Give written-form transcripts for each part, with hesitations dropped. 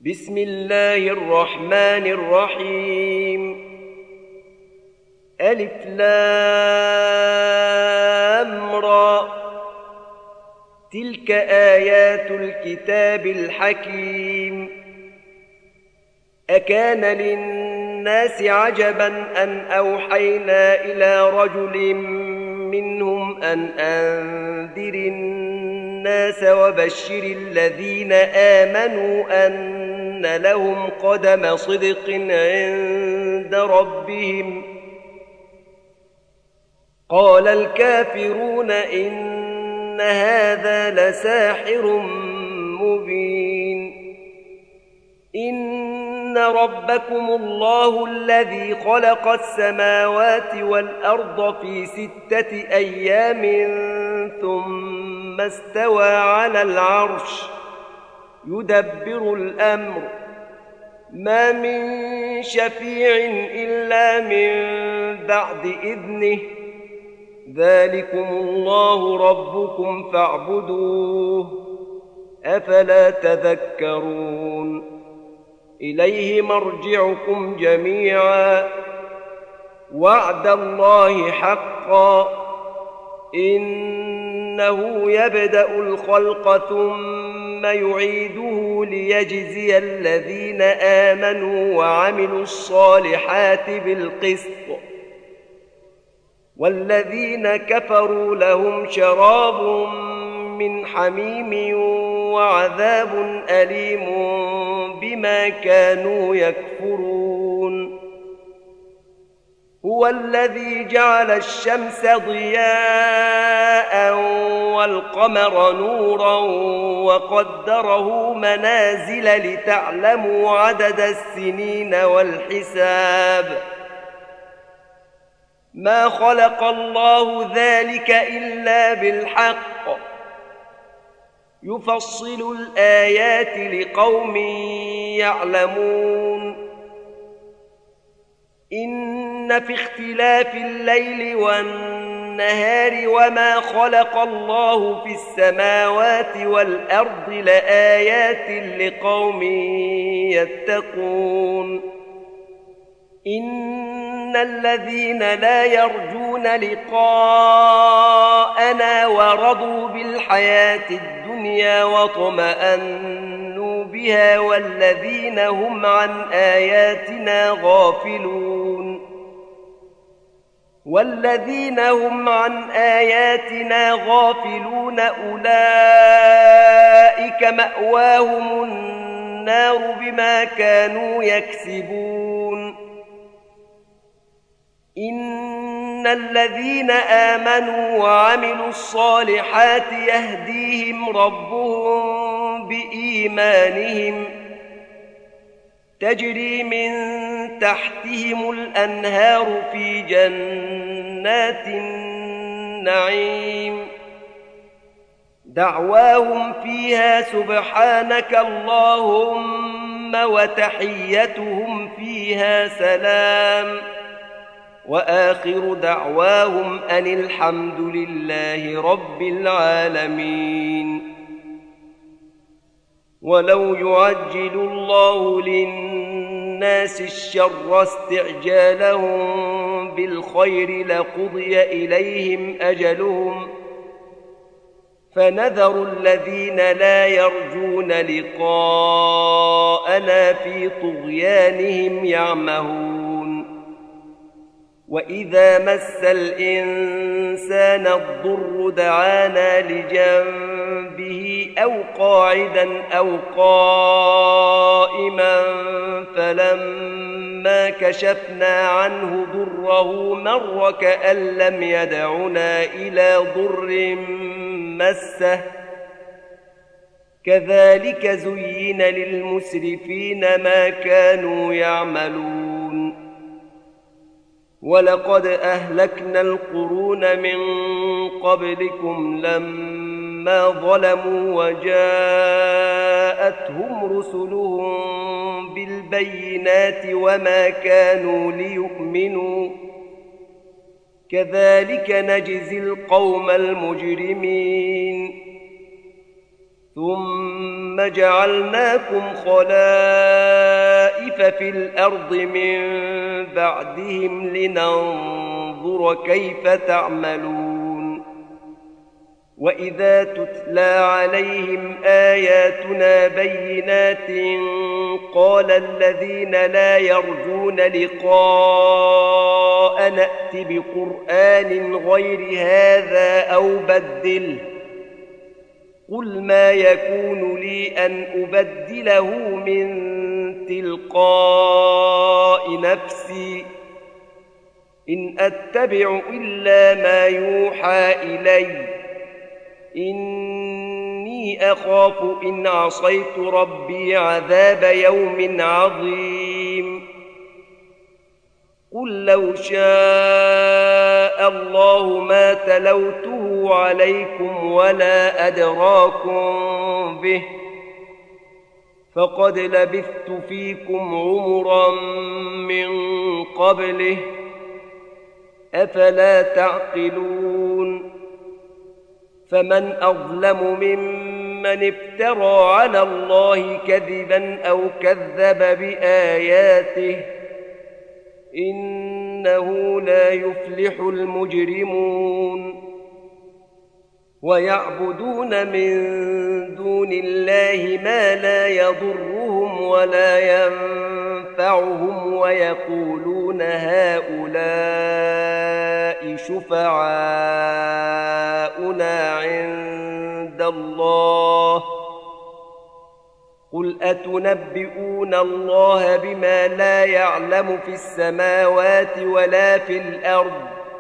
بسم الله الرحمن الرحيم. ألف لام را، تلك آيات الكتاب الحكيم. أكان للناس عجبا أن أوحينا إلى رجل منهم أن أنذر الناس وبشر الذين آمنوا أن لهم قدم صدق عند ربهم. قال الكافرون إن هذا لساحر مبين. إن ربكم الله الذي خلق السماوات والأرض في 6 أيام ثم استوى على العرش يدبر الأمر، ما من شفيع إلا من بعد إذنه، ذلكم الله ربكم فاعبدوه، أفلا تذكرون. إليه مرجعكم جميعا، وعد الله حقا، إنه يبدأ الخلق ثم يعيده ليجزي الذين آمنوا وعملوا الصالحات بالقسط، والذين كفروا لهم شراب من حميم وعذاب أليم بما كانوا يكفرون. هو الذي جعل الشمس ضياء والقمر نورا وقدره منازل لتعلموا عدد السنين والحساب، ما خلق الله ذلك إلا بالحق، يفصل الآيات لقوم يعلمون. إن في اختلاف الليل والنهار وما خلق الله في السماوات والأرض لآيات لقوم يتقون. إن الذين لا يرجون لقاءنا ورضوا بالحياة الدنيا واطمأنوا بها والذين هم عن آياتنا غافلون أولئك مأواهم النار بما كانوا يكسبون. إن الذين آمنوا وعملوا الصالحات يهديهم ربهم بإيمانهم، تجري من تحتهم الأنهار في جنات النعيم، دعواهم فيها سبحانك اللهم وتحيتهم فيها سلام، وآخر دعواهم أن الحمد لله رب العالمين. ولو يعجل الله للناس الشر استعجالهم بالخير لقضي إليهم أجلهم، فنذر الذين لا يرجون لقاءنا في طغيانهم يعمهون. وإذا مس الإنسان الضر دعانا لجنبه أو قاعدا أو قائما فلما كشفنا عنه ضره مر كأن لم يدعنا إلى ضر مسه، كذلك زين للمسرفين ما كانوا يعملون. ولقد أهلكنا القرون من قبلكم لما ظلموا وجاءتهم رسلهم بالبينات وما كانوا ليؤمنوا، كذلك نجزي القوم المجرمين. ثم جعلناكم خلائف في الأرض من بعدهم لننظر كيف تعملون وإذا تتلى عليهم آياتنا بينات قال الذين لا يرجون لقاء نأت بقرآن غير هذا أو بدله قل ما يكون لي أن أبدله من تلقاء نفسي إن أتبع إلا ما يوحى إلي إني أخاف إن عصيت ربي عذاب يوم عظيم قل لو شاء الله ما تلوته عليكم ولا أدراكم به فقد لبثت فيكم عمرا من قبله أفلا تعقلون فمن أظلم ممن افترى على الله كذبا أو كذب بآياته إنه لا يفلح المجرمون ويعبدون من دون الله ما لا يضرهم ولا ينفعهم ويقولون هؤلاء شفعاؤنا عند الله قل أتنبئون الله بما لا يعلم في السماوات ولا في الأرض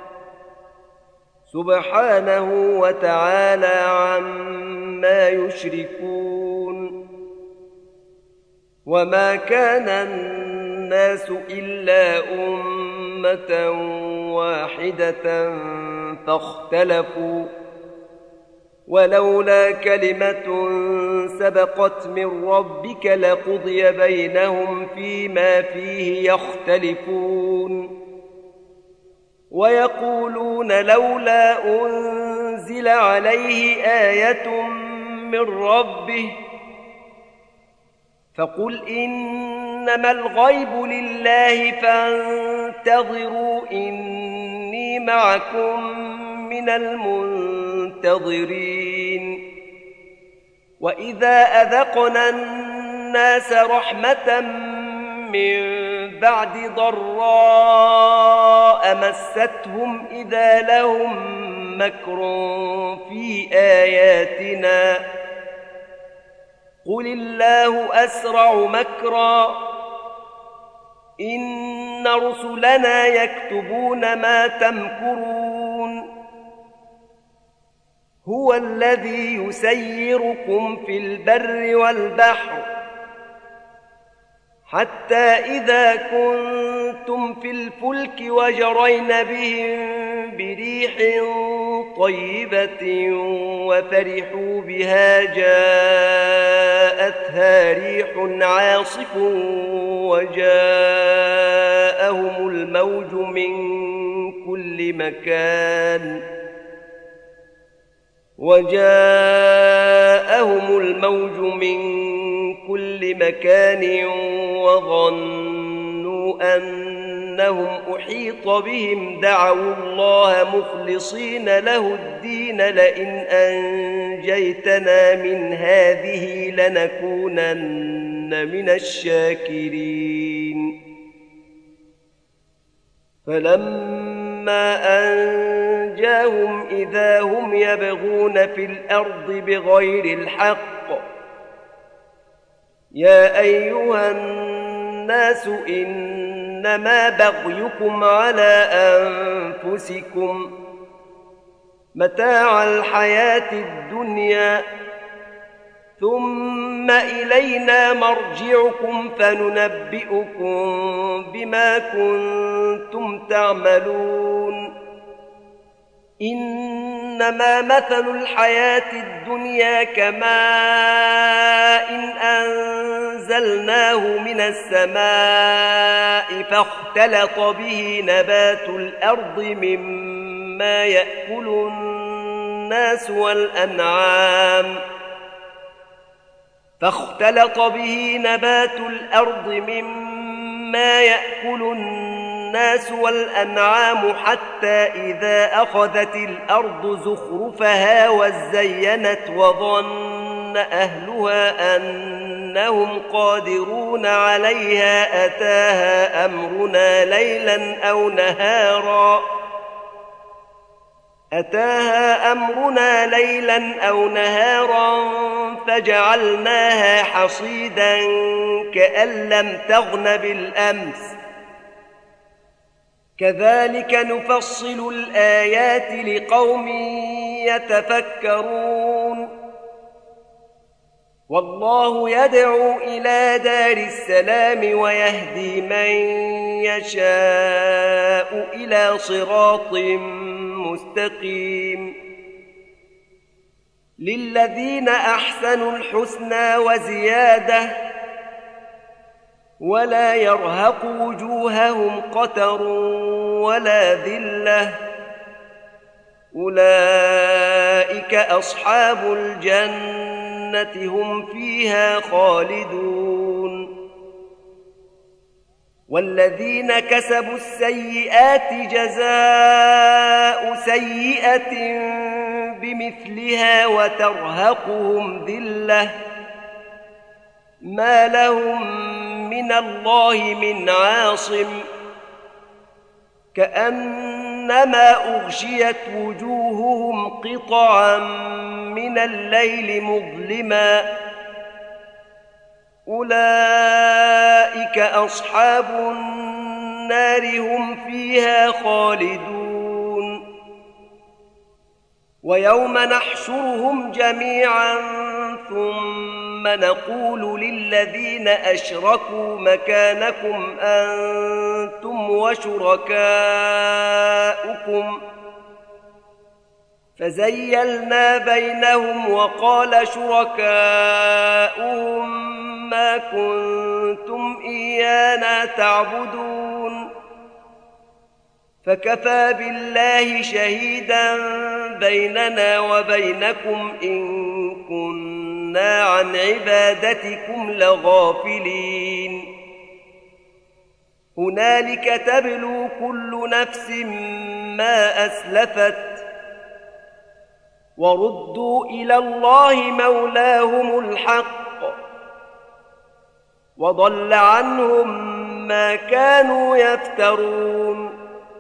سبحانه وتعالى عما يشركون وما كان الناس إلا أمة واحدة فاختلفوا ولولا كلمة سبقت من ربك لقضي بينهم فيما فيه يختلفون ويقولون لولا أنزل عليه آية من ربه فقل إنما الغيب لله فانتظروا إني معكم من المنتظرين وإذا أذقنا الناس رحمة من بعد ضراء مستهم إذا لهم مكر في آياتنا قل الله أسرع مكرا إن رسلنا يكتبون ما تمكرون هو الذي يسيركم في البر والبحر حتى إذا كنتم في الفلك وجرين بهم بريح طيبة وفرحوا بها جاءتها ريح عاصف وجاءهم الموج من كل مكان وظنوا أنهم أحيط بهم دعوا الله مخلصين له الدين لئن أنجيتنا من هذه لنكونن من الشاكرين فلما أنجاهم إذا هم يبغون في الأرض بغير الحق يا أيها الناس إنما بغيكم على أنفسكم متاع الحياة الدنيا ثم إلينا مرجعكم فننبئكم بما كنتم تعملون إنما مثل الحياة الدنيا كماء أنزلناه من السماء فاختلط به نبات الأرض مما يأكل الناس والأنعام فاختلط به نبات الأرض مما يأكل الناس والأنعام حتى إذا أخذت الأرض زخرفها وزينت وظن أهلها أنهم قادرون عليها أتاها أمرنا ليلا أو نهارا فجعلناها حصيدا كأن لم تغن بالأمس كذلك نفصل الآيات لقوم يتفكرون والله يدعو إلى دار السلام ويهدي من يشاء إلى صراط مستقيم للذين أحسنوا الحسنى وزيادة ولا يرهق وجوههم قتر ولا ذلة أولئك أصحاب الجنة هم فيها خالدون والذين كسبوا السيئات جزاء سيئة بمثلها وترهقهم ذلة ما لهم من الله من عاصم كأنما أغشيت وجوههم قطعا من الليل مظلما أولئك أصحاب النار هم فيها خالدون ويوم نحشرهم جميعا ثم نقول للذين أشركوا مكانكم أنتم وشركاؤكم فزيلنا بينهم وقال شركاؤهم ما كنتم إيانا تعبدون فكفى بالله شهيدا بيننا وبينكم إن كنا عن عبادتكم لغافلين هنالك تبلو كل نفس ما أسلفت وردوا إلى الله مولاهم الحق وضل عنهم ما كانوا يفترون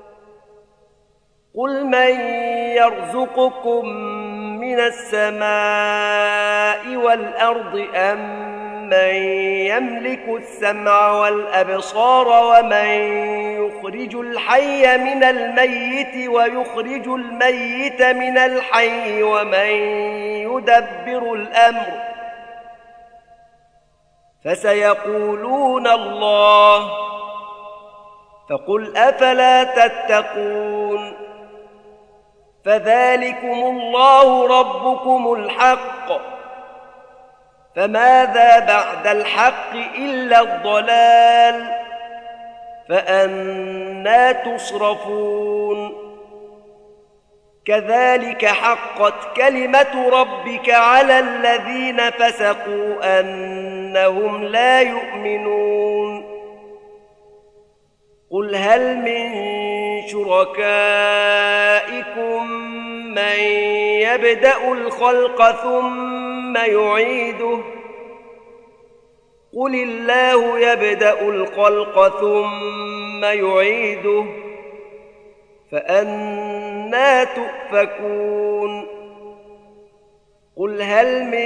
قل من يرزقكم من السماء والأرض أم من يملك السمع والأبصار ومن يخرج الحي من الميت ويخرج الميت من الحي ومن يدبر الأمر فسيقولون الله فقل أفلا تتقون فذلكم الله ربكم الحق فماذا بعد الحق إلا الضلال فأنى تصرفون كذلك حقت كلمة ربك على الذين فسقوا أنهم لا يؤمنون قل هل من شركائكم من يبدأ الخلق ثم يعيده قل الله يبدأ الخلق ثم يعيده فأنى تؤفكون قل هل من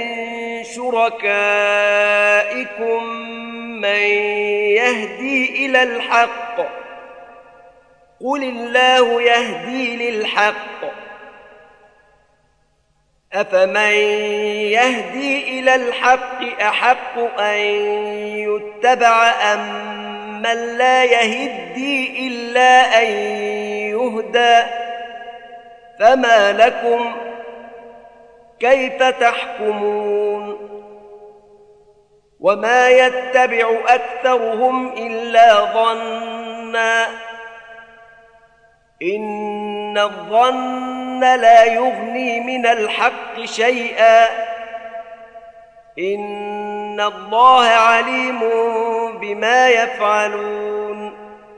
شركائكم من يهدي إلى الحق قل الله يهدي للحق أفمن يهدي إلى الحق أحق أن يتبع أم من لا يهدي إلا أن يهدى فما لكم كيف تحكمون وما يتبع أكثرهم إلا ظنا إن الظن لا يغني من الحق شيئا إن الله عليم بما يفعلون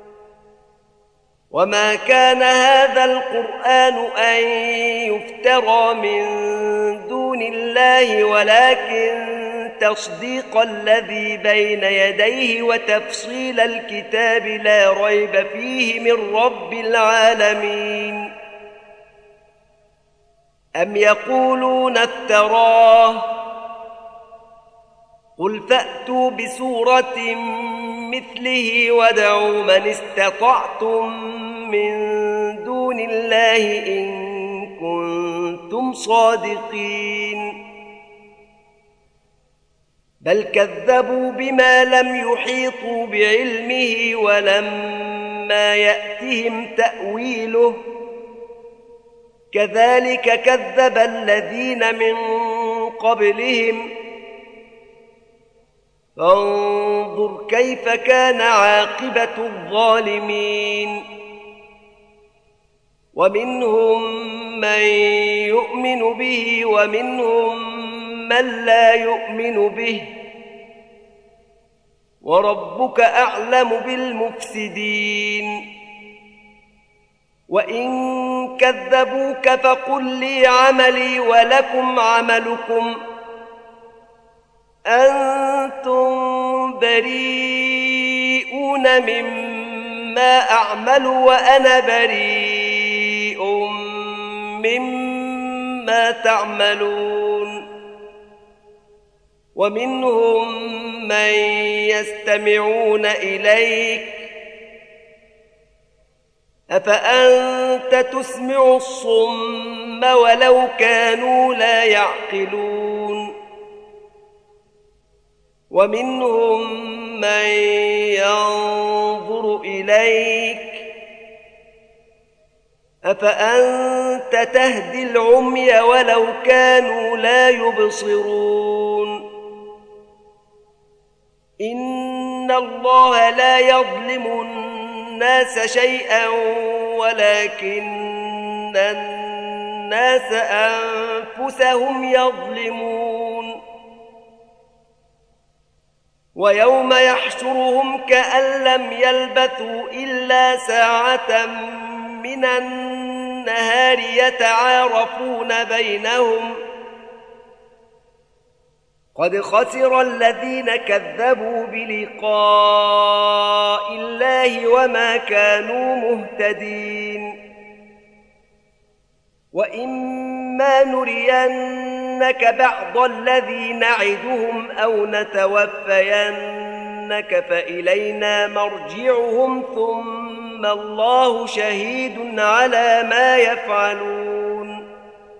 وما كان هذا القرآن أن يفترى من دون الله ولكن تصديق الذي بين يديه وتفصيل الكتاب لا ريب فيه من رب العالمين أم يقولون افتراه قل فأتوا بسورة مثله وادعوا من استطعتم من دون الله إن كنتم صادقين بل كذبوا بما لم يحيطوا بعلمه ولما يأتهم تأويله كذلك كذب الذين من قبلهم فانظر كيف كان عاقبة الظالمين ومنهم من يؤمن به ومنهم من لا يؤمن به وربك أعلم بالمفسدين وإن كذبوك فقل لي عملي ولكم عملكم أنتم بريئون مما أعمل وأنا بريء مما تعملون ومنهم من يستمعون إليك أفأنت تسمع الصم ولو كانوا لا يعقلون ومنهم من ينظر إليك أفأنت تهدي العمي ولو كانوا لا يبصرون إن الله لا يظلم الناس شيئا ولكن الناس أنفسهم يظلمون ويوم يحشرهم كأن لم يلبثوا إلا ساعة من النهار يتعارفون بينهم قد خسر الذين كذبوا بلقاء الله وما كانوا مهتدين وإما نرينك بعض الذي نعدهم أو نتوفينك فإلينا مرجعهم ثم الله شهيد على ما يفعلون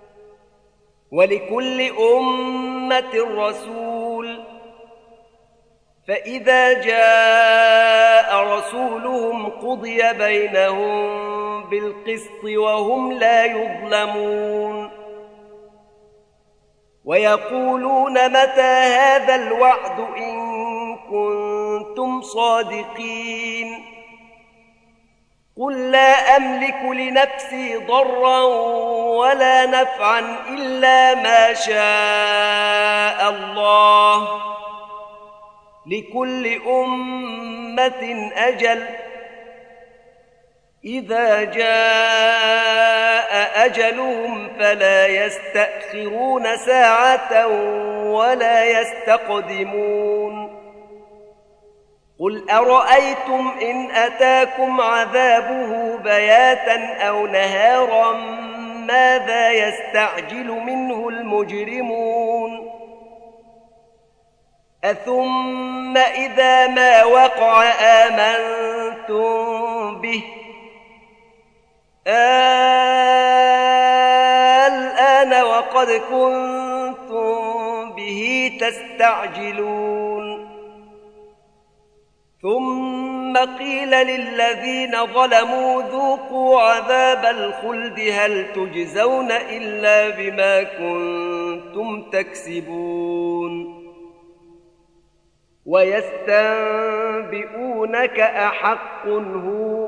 ولكل أمة رسول فإذا جاء رسولهم قضي بينهم بالقسط وهم لا يظلمون ويقولون متى هذا الوعد إن كنتم صادقين قل لا أملك لنفسي ضرا ولا نفعا إلا ما شاء الله لكل أمة أجل إذا جاء أجلهم فلا يستأخرون ساعة ولا يستقدمون قل أرأيتم إن أتاكم عذابه بياتا أو نهارا ماذا يستعجل منه المجرمون أثم إذا ما وقع آمنتم به الآن وقد كنتم به تستعجلون ثم قيل للذين ظلموا ذوقوا عذاب الخلد هل تجزون إلا بما كنتم تكسبون ويستنبئونك أحق هو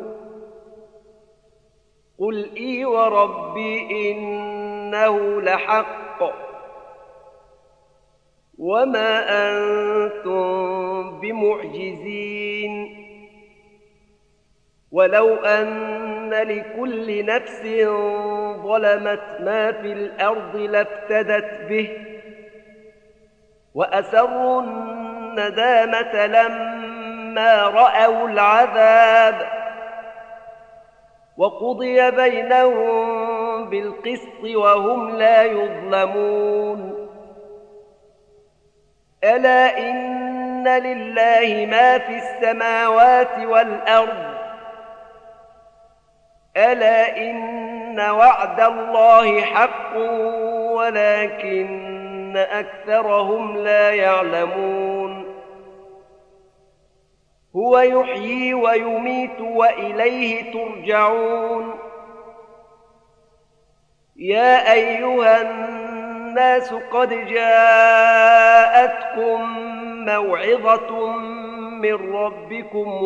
قل إي وربي إنه لحق وما أنتم بمعجزين. ولو أن لكل نفس ظلمت ما في الأرض لافتدت به وأسروا الندامة لما رأوا العذاب وقضي بينهم بالقسط وهم لا يظلمون. ألا إن لله ما في السماوات والأرض ألا إن وعد الله حق ولكن أكثرهم لا يعلمون. هو يحيي ويميت وإليه ترجعون. يا أيها الناس قد جاءتكم موعظة من ربكم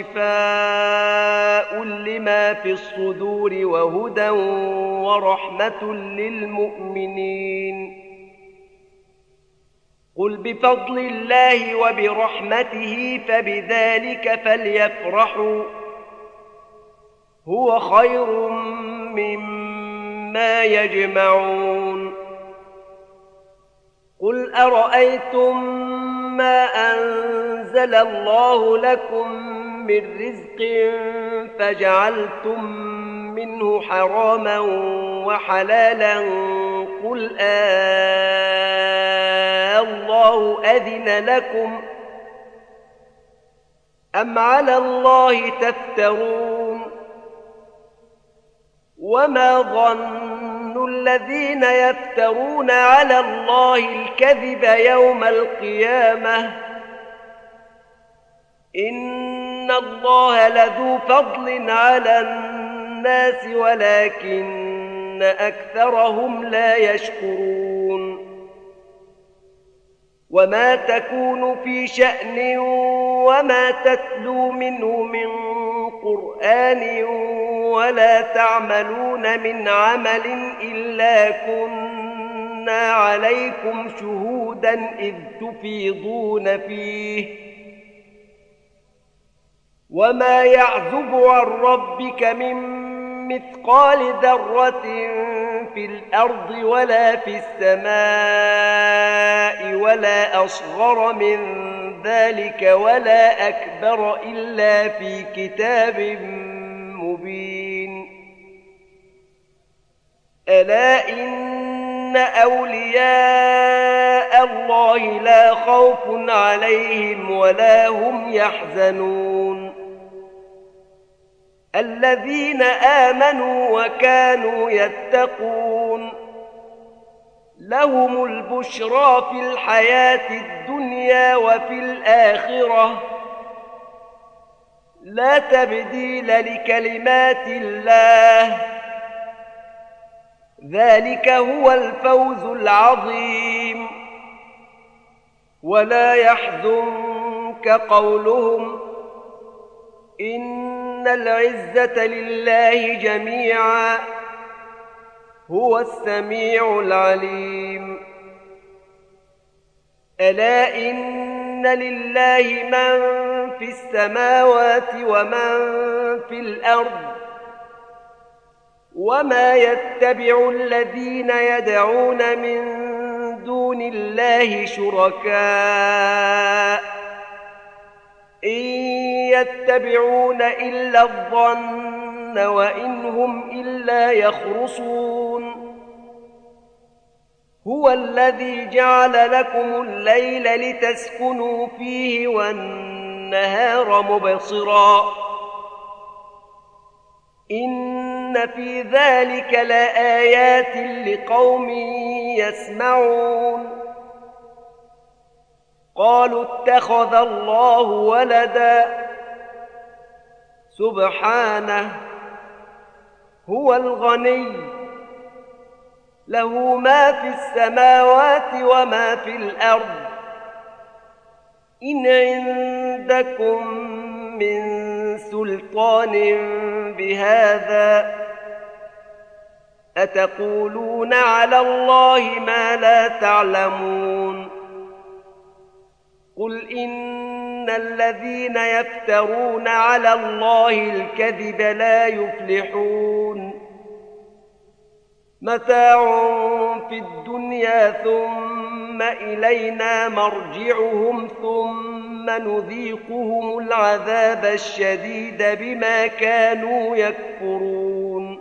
وشفاء لما في الصدور وهدى ورحمة للمؤمنين. قل بفضل الله وبرحمته فبذلك فليفرحوا هو خير مما يجمعون. قل أرأيتم ما أنزل الله لكم من رزق فجعلتم منه حراما وحلالا قل الله أذن لكم أم على الله تفترون. وما ظن الذين يفترون على الله الكذب يوم القيامة إن الله لذو فضل على الناس ولكن أكثرهم لا يشكرون. وما تكون في شأن وما تتلو منه من قرآن ولا تعملون من عمل إلا كنا عليكم شهودا إذ تفيضون فيه. وما يعزب عن ربك من مثقال ذرة في الأرض ولا في السماء ولا أصغر من ذلك ولا أكبر إلا في كتاب مبين. ألا إن أولياء الله لا خوف عليهم ولا هم يحزنون الذين آمنوا وكانوا يتقون لهم البشرى في الحياة الدنيا وفي الآخرة لا تبديل لكلمات الله ذلك هو الفوز العظيم. ولا يحزنك قولهم إن العزة لله جميعا هو السميع العليم. ألا إن لله من في السماوات ومن في الأرض وما يتبع الذين يدعون من دون الله شركاء إن يتبعون إلا الظن وإن هم إلا يخرصون. هو الذي جعل لكم الليل لتسكنوا فيه والنهار مبصرا إن في ذلك لآيات لقوم يسمعون. قالوا اتخذ الله ولدا سبحانه هو الغني له ما في السماوات وما في الأرض إن عندكم من سلطان بهذا أتقولون على الله ما لا تعلمون. قل إن الذين يفترون على الله الكذب لا يفلحون متاع في الدنيا ثم إلينا مرجعهم ثم نذيقهم العذاب الشديد بما كانوا يكفرون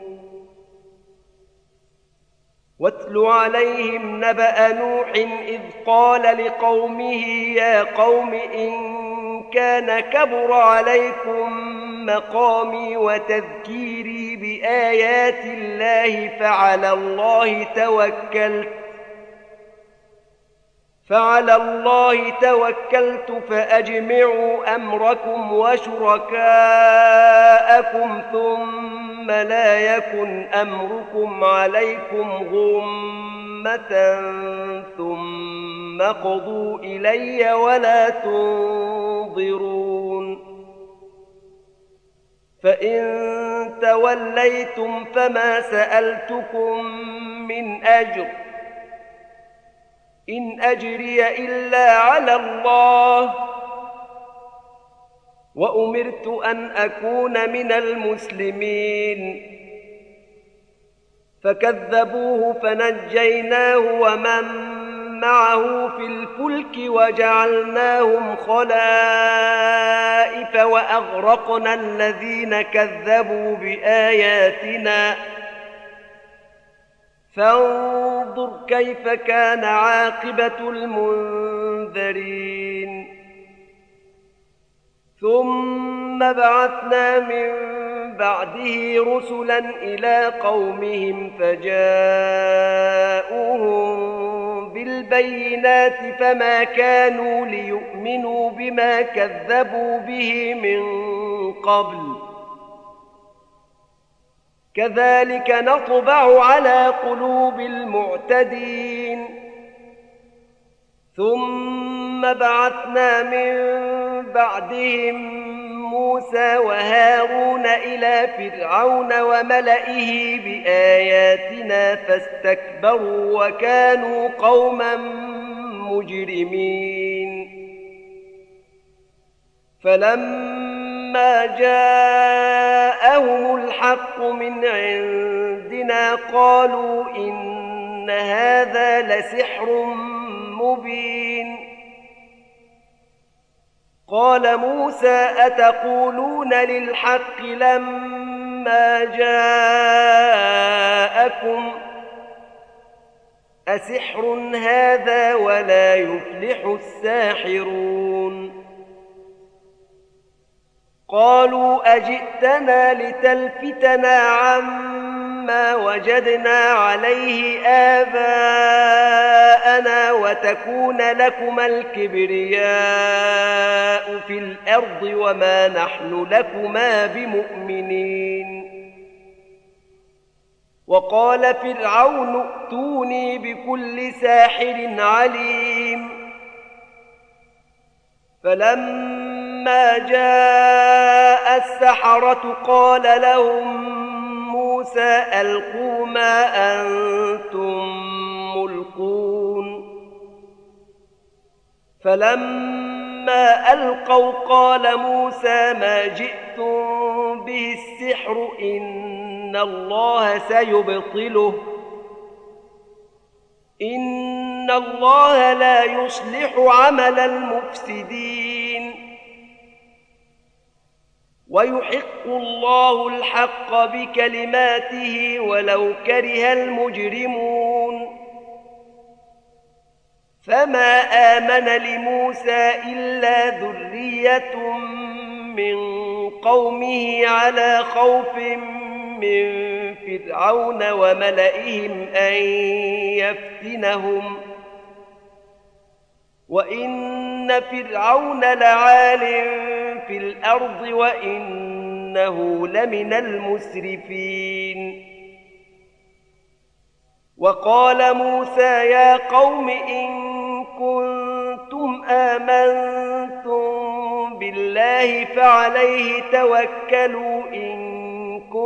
واتل عليهم نبأ نوح إذ قال لقومه يا قوم إن كان كبر عليكم مقامي وتذكيري بآيات الله فعلى الله توكلت فأجمعوا أمركم وشركاءكم ثم لا يكن أمركم عليكم غمة ثم قضوا إلي ولا تنظرون فإن توليتم فما سألتكم من أجر إن أجري إلا على الله وأمرت أن أكون من المسلمين فكذبوه فنجيناه ومن معه في الفلك وجعلناهم خلائف وأغرقنا الذين كذبوا بآياتنا فانظر كيف كان عاقبة المنذرين ثم بعثنا من بعده رسلا إلى قومهم فجاءوهم بالبينات فما كانوا ليؤمنوا بما كذبوا به من قبل كذلك نطبع على قلوب المعتدين ثم بعثنا من بعدهم موسى وهارون إلى فرعون وملئه بآياتنا فاستكبروا وكانوا قوما مجرمين فلما جاءهم الحق من عندنا قالوا إن هذا لسحر مبين قال موسى أتقولون للحق لما جاءكم أسحر هذا ولا يفلح الساحرون قالوا أجئتنا لتلفتنا عما وجدنا عليه آباءنا وتكون لكما الكبرياء في الأرض وما نحن لكما بمؤمنين وقال فرعون ائتوني بكل ساحر عليم فلما جاء السحرة قال لهم موسى ألقوا ما أنتم ملقون فلما ألقوا قال موسى ما جئتم به السحر إن الله سيبطله إن الله لا يصلح عمل المفسدين ويحق الله الحق بكلماته ولو كره المجرمون فما آمن لموسى إلا ذرية من قومه على خوف من فرعون وملئهم أن يفتنهم وإن فرعون لعال في الأرض وإنه لمن المسرفين وقال موسى يا قوم إن كنتم آمنتم بالله فعليه توكلوا إن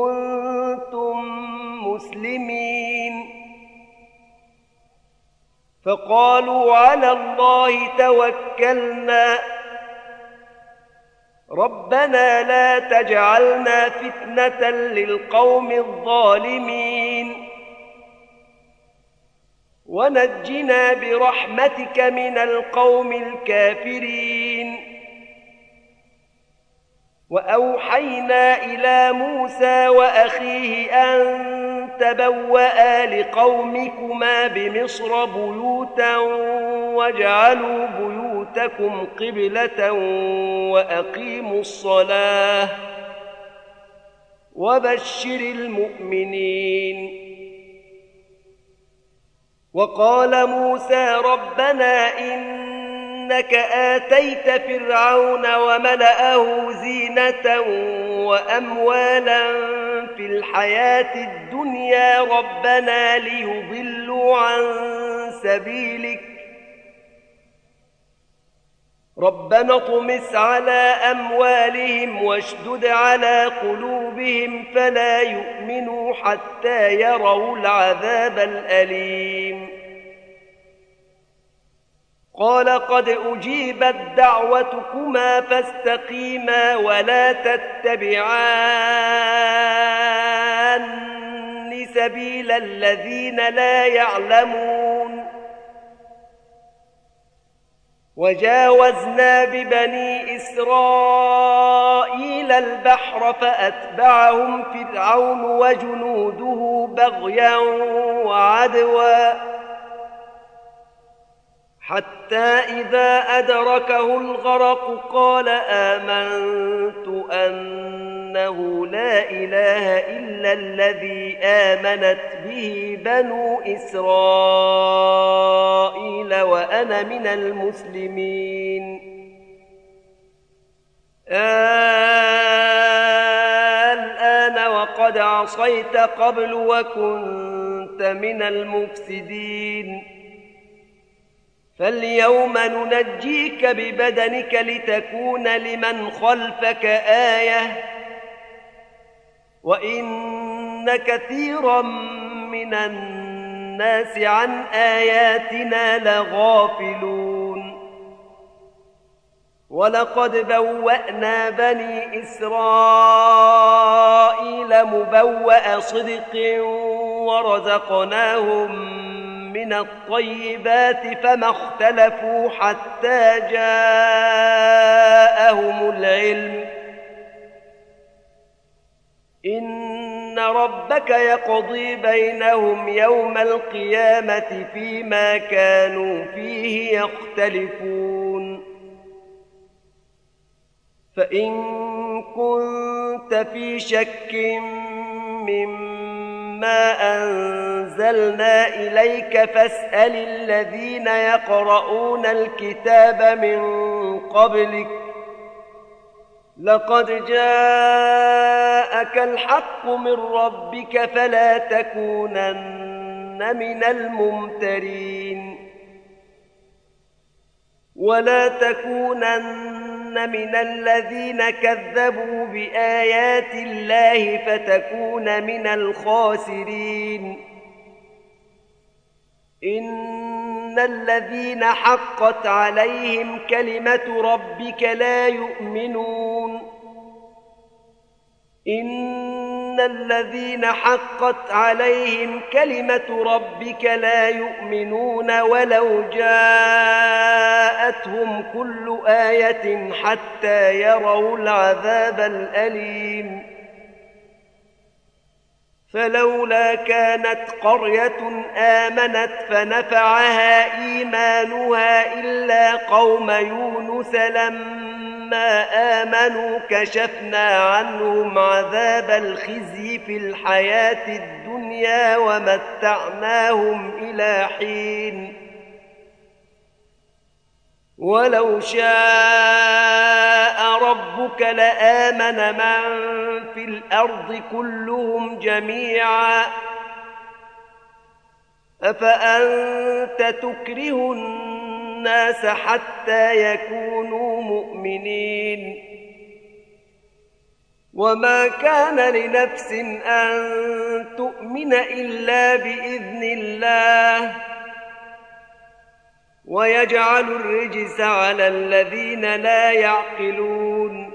كنتم مسلمين فقالوا على الله توكلنا ربنا لا تجعلنا فتنة للقوم الظالمين ونجنا برحمتك من القوم الكافرين. وأوحينا إلى موسى وأخيه أن تبوأ لقومكما بمصر بيوتا واجعلوا بيوتكم قبلة وأقيموا الصلاة وبشر المؤمنين. وقال موسى ربنا إنك آتيت فرعون وملأه زينة وأموالا في الحياة الدنيا ربنا ليضلوا عن سبيلك ربنا اطمس على أموالهم واشدد على قلوبهم فلا يؤمنوا حتى يروا العذاب الأليم. قال قد أجيبت دعوتكما فاستقيما ولا تتبعان سبيل الذين لا يعلمون. وجاوزنا ببني إسرائيل البحر فأتبعهم فرعون وجنوده بغيا وعدوا حتى إذا أدركه الغرق قال آمنت أنه لا إله إلا الذي آمنت به بنو إسرائيل وأنا من المسلمين. الآن وقد عصيت قبل وكنت من المفسدين فاليوم ننجيك ببدنك لتكون لمن خلفك آية وإن كثيرا من الناس عن آياتنا لغافلون. ولقد بوأنا بني إسرائيل مبوأ صدق ورزقناهم من الطيبات فما اختلفوا حتى جاءهم العلم إن ربك يقضي بينهم يوم القيامة فيما كانوا فيه يختلفون. فإن كنت في شك مما أنزلنا إليك فاسأل الذين يقرؤون الكتاب من قبلك لقد جاءك الحق من ربك فلا تكونن من الممترين ولا تكونن من الذين كذبوا بآيات الله فتكون من الخاسرين. إن الذين حقت عليهم كلمة ربك لا يؤمنون إن الذين حقت عليهم كلمة ربك لا يؤمنون ولو جاءتهم كل آية حتى يروا العذاب الأليم. فلولا كانت قرية آمنت فنفعها إيمانها إلا قوم يونس لما آمنوا كشفنا عنهم عذاب الخزي في الحياة الدنيا ومتعناهم إلى حين ولو شاء ربك لآمن من في الأرض كلهم جميعا أفأنت تكره الناس حتى يكونوا مؤمنين وما كان لنفس أن تؤمن إلا بإذن الله ويجعل الرجس على الذين لا يعقلون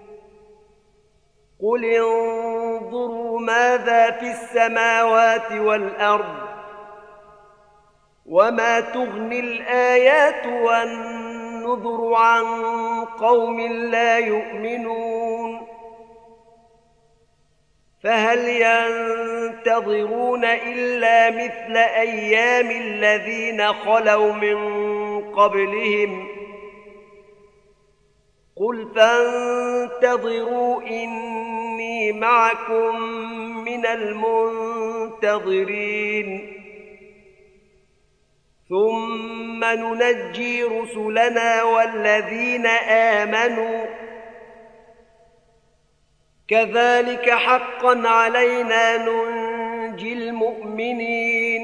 قل انظروا ماذا في السماوات والأرض وما تغني الآيات والنذر عن قوم لا يؤمنون فهل ينتظرون إلا مثل أيام الذين خلوا من قبلهم قل فانتظروا إني معكم من المنتظرين ثم ننجي رسلنا والذين آمنوا كذلك حقا علينا ننجي المؤمنين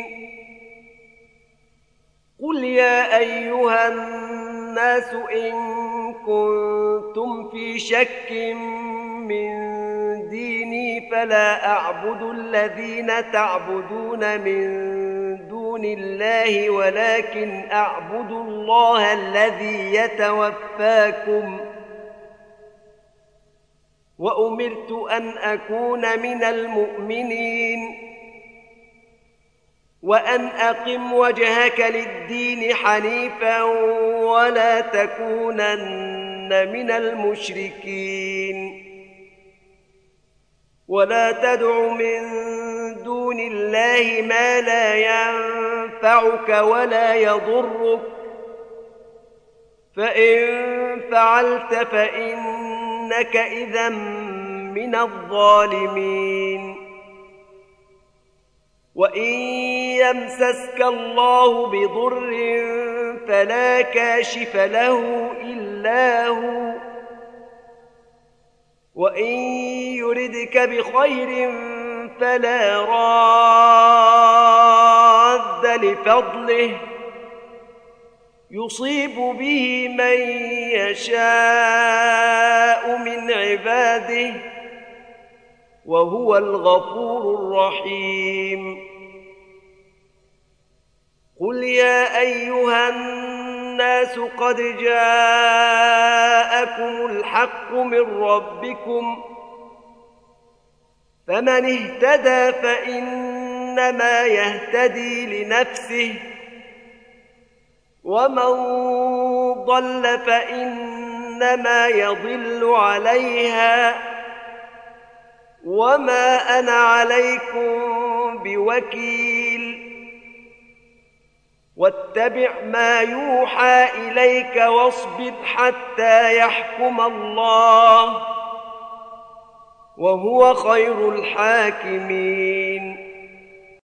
قل يا أيها الناس إن كنتم في شك من ديني فلا أعبد الذين تعبدون من دون الله ولكن أعبد الله الذي يتوفاكم وأمرت أن أكون من المؤمنين وأن أقم وجهك للدين حنيفا ولا تكونن من المشركين ولا تدع من دون الله ما لا ينفعك ولا يضرك فإن فعلت فإنك إذا من الظالمين وإن يمسسك الله بضر فلا كاشف له إلا هو وإن يردك بخير فلا راد لفضله يصيب به من يشاء من عباده وهو الغفور الرحيم قل يا أيها الناس قد جاءكم الحق من ربكم فمن اهتدى فإنما يهتدي لنفسه ومن ضل فإنما يضل عليها وما أنا عليكم بوكيل واتبع ما يوحى إليك واصبر حتى يحكم الله وهو خير الحاكمين